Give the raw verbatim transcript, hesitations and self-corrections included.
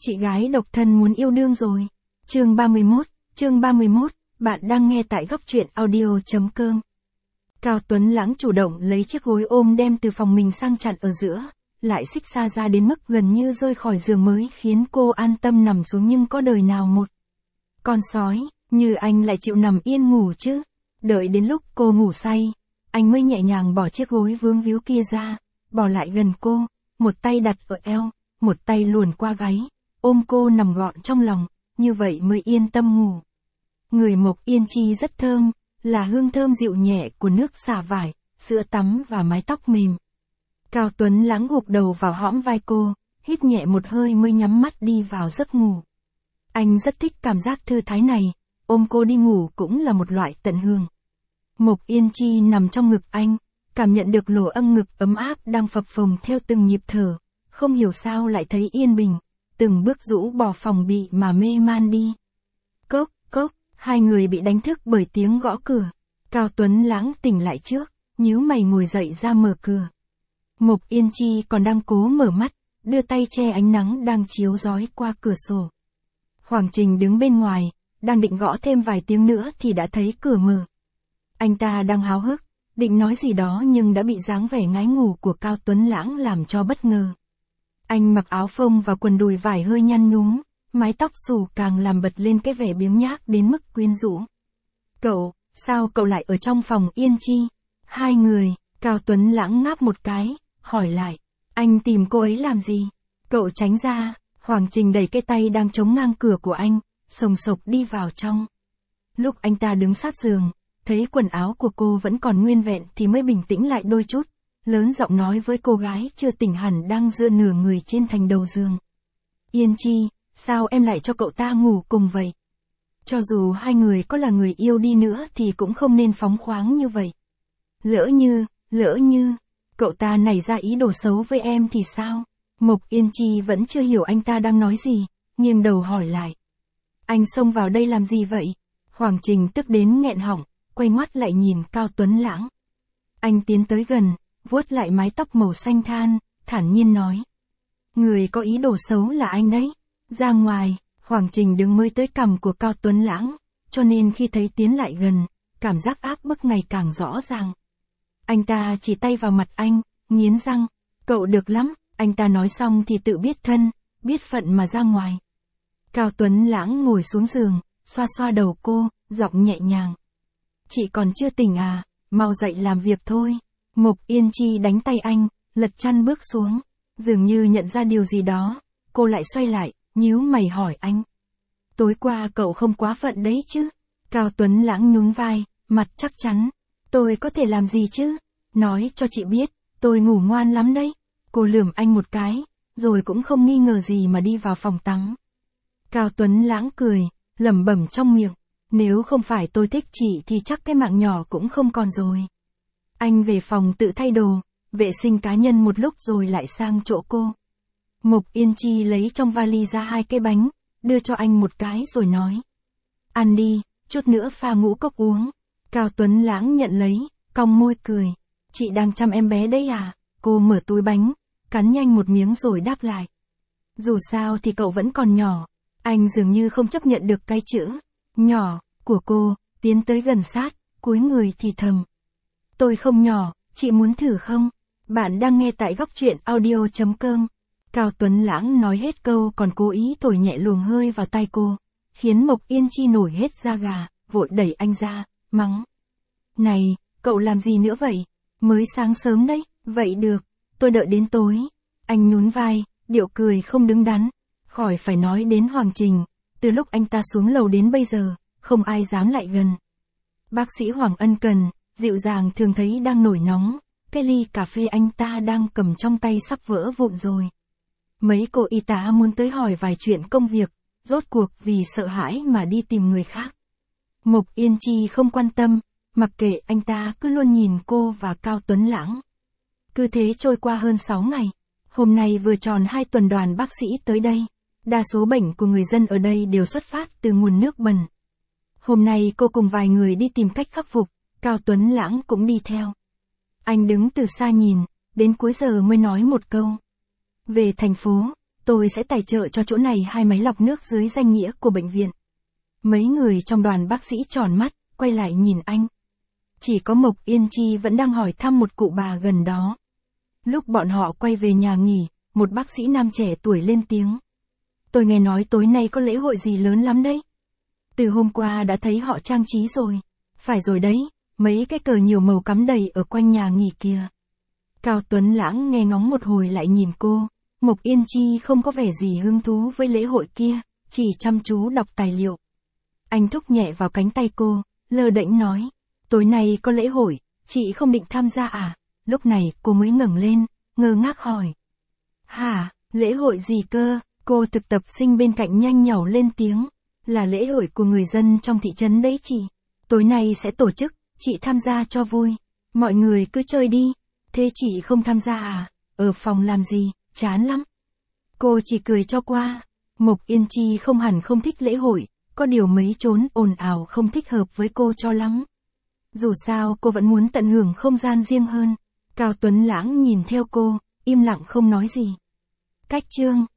Chị gái độc thân muốn yêu đương rồi. Chương ba mươi mốt, chương ba mươi mốt, bạn đang nghe tại góc truyện audio.com. Cao Tuấn Lãng chủ động lấy chiếc gối ôm đem từ phòng mình sang chặn ở giữa, lại xích xa ra đến mức gần như rơi khỏi giường mới khiến cô an tâm nằm xuống, nhưng có đời nào một con sói như anh lại chịu nằm yên ngủ chứ. Đợi đến lúc cô ngủ say, anh mới nhẹ nhàng bỏ chiếc gối vướng víu kia ra, bỏ lại gần cô, một tay đặt ở eo, một tay luồn qua gáy, ôm cô nằm gọn trong lòng, như vậy mới yên tâm ngủ. Người Mộc Yên Chi rất thơm, là hương thơm dịu nhẹ của nước xả vải, sữa tắm và mái tóc mềm. Cao Tuấn Lãng gục đầu vào hõm vai cô, hít nhẹ một hơi mới nhắm mắt đi vào giấc ngủ. Anh rất thích cảm giác thư thái này, ôm cô đi ngủ cũng là một loại tận hưởng. Mộc Yên Chi nằm trong ngực anh, cảm nhận được lỗ âng ngực ấm áp đang phập phồng theo từng nhịp thở, không hiểu sao lại thấy yên bình, từng bước rũ bỏ phòng bị mà mê man đi. Cốc, cốc, hai người bị đánh thức bởi tiếng gõ cửa. Cao Tuấn Lãng tỉnh lại trước, nhíu mày ngồi dậy ra mở cửa. Mộc Yên Chi còn đang cố mở mắt, đưa tay che ánh nắng đang chiếu rọi qua cửa sổ. Hoàng Trình đứng bên ngoài, đang định gõ thêm vài tiếng nữa thì đã thấy cửa mở. Anh ta đang háo hức, định nói gì đó nhưng đã bị dáng vẻ ngái ngủ của Cao Tuấn Lãng làm cho bất ngờ. Anh mặc áo phông và quần đùi vải hơi nhăn nhúm, mái tóc xù càng làm bật lên cái vẻ biếng nhác đến mức quyến rũ. Cậu, sao cậu lại ở trong phòng Yên Chi? Hai người, Cao Tuấn Lãng ngáp một cái, hỏi lại, anh tìm cô ấy làm gì? Cậu tránh ra, Hoàng Trình đẩy cái tay đang chống ngang cửa của anh, sồng sộc đi vào trong. Lúc anh ta đứng sát giường, thấy quần áo của cô vẫn còn nguyên vẹn thì mới bình tĩnh lại đôi chút, lớn giọng nói với cô gái chưa tỉnh hẳn đang dựa nửa người trên thành đầu giường. Yên Chi, sao em lại cho cậu ta ngủ cùng vậy? Cho dù hai người có là người yêu đi nữa thì cũng không nên phóng khoáng như vậy. Lỡ như, lỡ như, cậu ta nảy ra ý đồ xấu với em thì sao? Mộc Yên Chi vẫn chưa hiểu anh ta đang nói gì, nghiêng đầu hỏi lại. Anh xông vào đây làm gì vậy? Hoàng Trình tức đến nghẹn họng, quay ngoắt lại nhìn Cao Tuấn Lãng. Anh tiến tới gần, vuốt lại mái tóc màu xanh than, thản nhiên nói. Người có ý đồ xấu là anh đấy. Ra ngoài, Hoàng Trình đứng mới tới cằm của Cao Tuấn Lãng, cho nên khi thấy tiến lại gần, cảm giác áp bức ngày càng rõ ràng. Anh ta chỉ tay vào mặt anh, nghiến răng. Cậu được lắm, anh ta nói xong thì tự biết thân, biết phận mà ra ngoài. Cao Tuấn Lãng ngồi xuống giường, xoa xoa đầu cô, giọng nhẹ nhàng. Chị còn chưa tỉnh à, mau dậy làm việc thôi. Mộc Yên Chi đánh tay anh, lật chăn bước xuống, dường như nhận ra điều gì đó, cô lại xoay lại, nhíu mày hỏi anh. Tối qua cậu không quá phận đấy chứ? Cao Tuấn Lãng nhún vai, mặt chắc chắn. Tôi có thể làm gì chứ? Nói cho chị biết, tôi ngủ ngoan lắm đấy. Cô lườm anh một cái, rồi cũng không nghi ngờ gì mà đi vào phòng tắm. Cao Tuấn Lãng cười, lẩm bẩm trong miệng. Nếu không phải tôi thích chị thì chắc cái mạng nhỏ cũng không còn rồi. Anh về phòng tự thay đồ, vệ sinh cá nhân một lúc rồi lại sang chỗ cô. Mộc Yên Chi lấy trong vali ra hai cái bánh, đưa cho anh một cái rồi nói. Ăn đi, chút nữa pha ngũ cốc uống. Cao Tuấn Lãng nhận lấy, cong môi cười. Chị đang chăm em bé đấy à? Cô mở túi bánh, cắn nhanh một miếng rồi đáp lại. Dù sao thì cậu vẫn còn nhỏ. Anh dường như không chấp nhận được cái chữ nhỏ của cô, tiến tới gần sát, cúi người thì thầm. Tôi không nhỏ, chị muốn thử không? Bạn đang nghe tại góc truyện audio.com. Cao Tuấn Lãng nói hết câu còn cố ý thổi nhẹ luồng hơi vào tai cô, khiến Mộc Yên Chi nổi hết da gà, vội đẩy anh ra, mắng. Này, cậu làm gì nữa vậy? Mới sáng sớm đấy, vậy được, tôi đợi đến tối. Anh nhún vai, điệu cười không đứng đắn, khỏi phải nói đến Hoàng Trình, từ lúc anh ta xuống lầu đến bây giờ, không ai dám lại gần. Bác sĩ Hoàng ân cần, dịu dàng thường thấy đang nổi nóng, cái ly cà phê anh ta đang cầm trong tay sắp vỡ vụn rồi. Mấy cô y tá muốn tới hỏi vài chuyện công việc, rốt cuộc vì sợ hãi mà đi tìm người khác. Mộc Yên Chi không quan tâm, mặc kệ anh ta cứ luôn nhìn cô và Cao Tuấn Lãng. Cứ thế trôi qua hơn sáu ngày, hôm nay vừa tròn hai tuần đoàn bác sĩ tới đây. Đa số bệnh của người dân ở đây đều xuất phát từ nguồn nước bẩn. Hôm nay cô cùng vài người đi tìm cách khắc phục, Cao Tuấn Lãng cũng đi theo. Anh đứng từ xa nhìn, đến cuối giờ mới nói một câu. Về thành phố, tôi sẽ tài trợ cho chỗ này hai máy lọc nước dưới danh nghĩa của bệnh viện. Mấy người trong đoàn bác sĩ tròn mắt, quay lại nhìn anh. Chỉ có Mộc Yên Chi vẫn đang hỏi thăm một cụ bà gần đó. Lúc bọn họ quay về nhà nghỉ, một bác sĩ nam trẻ tuổi lên tiếng. Tôi nghe nói tối nay có lễ hội gì lớn lắm đấy. Từ hôm qua đã thấy họ trang trí rồi. Phải rồi đấy, mấy cái cờ nhiều màu cắm đầy ở quanh nhà nghỉ kìa. Cao Tuấn Lãng nghe ngóng một hồi lại nhìn cô. Mộc Yên Chi không có vẻ gì hứng thú với lễ hội kia, chỉ chăm chú đọc tài liệu. Anh thúc nhẹ vào cánh tay cô, lơ đễnh nói. Tối nay có lễ hội, chị không định tham gia à? Lúc này cô mới ngẩng lên, ngơ ngác hỏi. Hả, lễ hội gì cơ? Cô thực tập sinh bên cạnh nhanh nhảu lên tiếng. Là lễ hội của người dân trong thị trấn đấy chị. Tối nay sẽ tổ chức, chị tham gia cho vui. Mọi người cứ chơi đi. Thế chị không tham gia à? Ở phòng làm gì, chán lắm. Cô chỉ cười cho qua. Mộc Yên Chi không hẳn không thích lễ hội, có điều mấy chốn ồn ào không thích hợp với cô cho lắm. Dù sao cô vẫn muốn tận hưởng không gian riêng hơn. Cao Tuấn Lãng nhìn theo cô, im lặng không nói gì. Cách chương